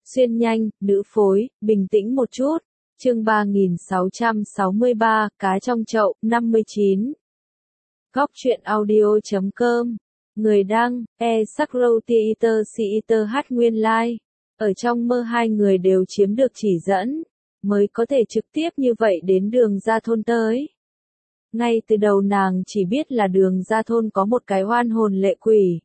Xuyên nhanh, nữ phối, bình tĩnh một chút. Chương 3663, cá trong chậu, 59. Góc truyện audio.com. Người đăng, Sakrow Nguyên Lai. Ở trong mơ hai người đều chiếm được chỉ dẫn, mới có thể trực tiếp như vậy đến đường ra thôn tới. Ngay từ đầu nàng chỉ biết là đường ra thôn có một cái oan hồn lệ quỷ.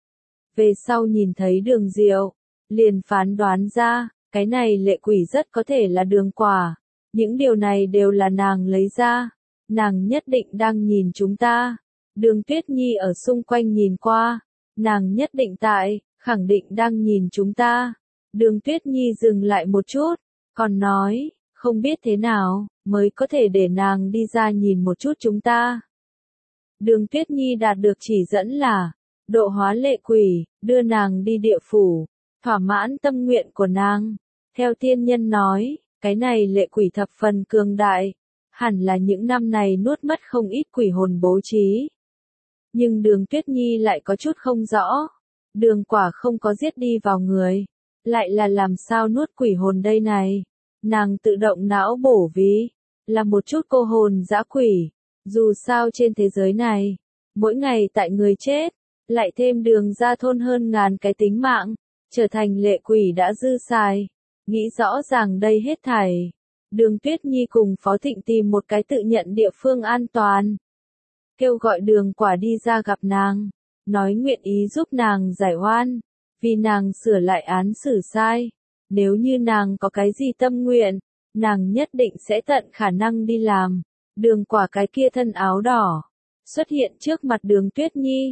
Về sau nhìn thấy đường diệu, liền phán đoán ra, cái này lệ quỷ rất có thể là đường quả. Những điều này đều là nàng lấy ra. Nàng nhất định đang nhìn chúng ta. Đường Tuyết Nhi ở xung quanh nhìn qua. Nàng nhất định khẳng định đang nhìn chúng ta. Đường Tuyết Nhi dừng lại một chút, còn nói, không biết thế nào, mới có thể để nàng đi ra nhìn một chút chúng ta. Đường Tuyết Nhi đạt được chỉ dẫn là, độ hóa lệ quỷ, đưa nàng đi địa phủ, thỏa mãn tâm nguyện của nàng. Theo tiên nhân nói, cái này lệ quỷ thập phần cường đại, hẳn là những năm này nuốt mất không ít quỷ hồn bố trí. Nhưng đường Tuyết Nhi lại có chút không rõ, đường quả không có giết đi vào người, lại là làm sao nuốt quỷ hồn đây này. Nàng tự động não bổ ví, là một chút cô hồn dã quỷ, dù sao trên thế giới này, mỗi ngày tại người chết, lại thêm đường ra thôn hơn ngàn cái tính mạng, trở thành lệ quỷ đã dư xài. Nghĩ rõ ràng đây hết thảy, đường Tuyết Nhi cùng Phó Thịnh tìm một cái tự nhận địa phương an toàn. Kêu gọi đường quả đi ra gặp nàng, nói nguyện ý giúp nàng giải oan, vì nàng sửa lại án xử sai. Nếu như nàng có cái gì tâm nguyện, nàng nhất định sẽ tận khả năng đi làm. Đường quả cái kia thân áo đỏ, xuất hiện trước mặt đường Tuyết Nhi.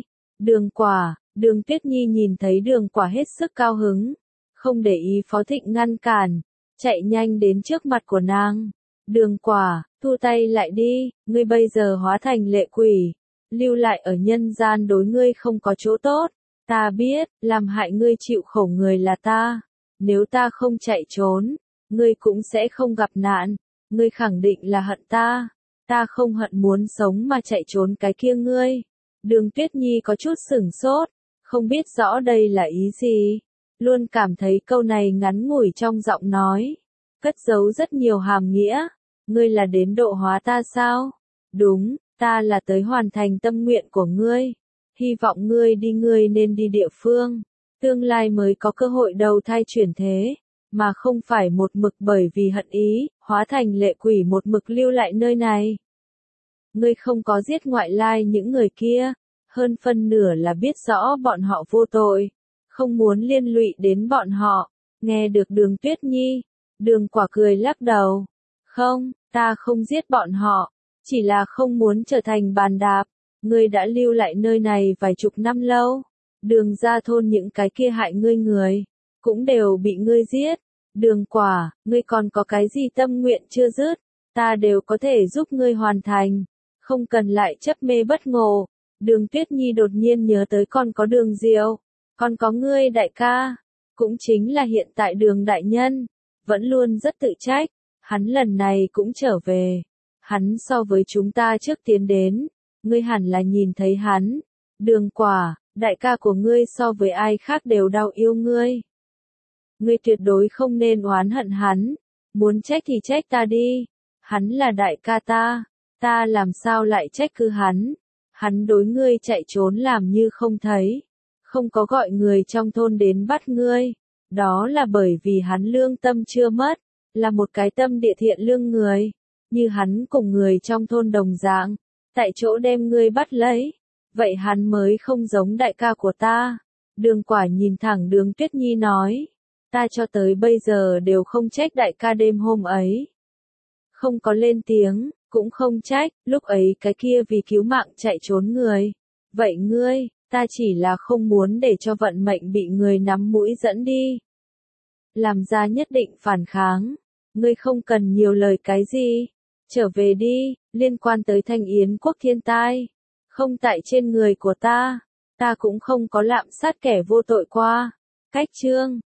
Đường Tuyết Nhi nhìn thấy đường quả hết sức cao hứng. Không để ý Phó Thịnh ngăn cản, chạy nhanh đến trước mặt của nàng. Đường quả, thu tay lại đi, ngươi bây giờ hóa thành lệ quỷ, lưu lại ở nhân gian đối ngươi không có chỗ tốt. Ta biết, làm hại ngươi chịu khổ người là ta. Nếu ta không chạy trốn, ngươi cũng sẽ không gặp nạn. Ngươi khẳng định là hận ta. Ta không hận muốn sống mà chạy trốn cái kia ngươi. Đường Tuyết Nhi có chút sửng sốt, không biết rõ đây là ý gì. Luôn cảm thấy câu này ngắn ngủi trong giọng nói, cất giấu rất nhiều hàm nghĩa. Ngươi là đến độ hóa ta sao? Đúng, ta là tới hoàn thành tâm nguyện của ngươi. Hy vọng ngươi nên đi địa phương. Tương lai mới có cơ hội đầu thai chuyển thế, mà không phải một mực bởi vì hận ý, hóa thành lệ quỷ một mực lưu lại nơi này. Ngươi không có giết ngoại lai những người kia, hơn phân nửa là biết rõ bọn họ vô tội, không muốn liên lụy đến bọn họ. Nghe được đường Tuyết Nhi, đường quả cười lắc đầu. Không, ta không giết bọn họ, chỉ là không muốn trở thành bàn đạp. Ngươi đã lưu lại nơi này vài chục năm lâu. Đường ra thôn những cái kia hại ngươi người, cũng đều bị ngươi giết. Đường quả, ngươi còn có cái gì tâm nguyện chưa dứt, ta đều có thể giúp ngươi hoàn thành. Không cần lại chấp mê bất ngộ. Đường Tuyết Nhi đột nhiên nhớ tới còn có đường diệu, còn có ngươi đại ca, cũng chính là hiện tại đường đại nhân, vẫn luôn rất tự trách. Hắn lần này cũng trở về. Hắn so với chúng ta trước tiến đến, ngươi hẳn là nhìn thấy hắn. Đường quả, đại ca của ngươi so với ai khác đều đau yêu ngươi. Ngươi tuyệt đối không nên oán hận hắn, muốn trách thì trách ta đi. Hắn là đại ca ta làm sao lại trách cứ hắn. Hắn đối ngươi chạy trốn làm như không thấy, không có gọi người trong thôn đến bắt ngươi. Đó là bởi vì hắn lương tâm chưa mất, là một cái tâm địa thiện lương người. Như hắn cùng người trong thôn đồng dạng, tại chỗ đem ngươi bắt lấy. Vậy hắn mới không giống đại ca của ta. Đường quả nhìn thẳng đường Tuyết Nhi nói. Ta cho tới bây giờ đều không trách đại ca đêm hôm ấy. Không có lên tiếng, cũng không trách, lúc ấy cái kia vì cứu mạng chạy trốn người. Vậy ngươi, ta chỉ là không muốn để cho vận mệnh bị người nắm mũi dẫn đi. Làm ra nhất định phản kháng. Ngươi không cần nhiều lời cái gì. Trở về đi, liên quan tới Thanh Yến quốc thiên tai. Không tại trên người của ta cũng không có lạm sát kẻ vô tội qua. Cách chương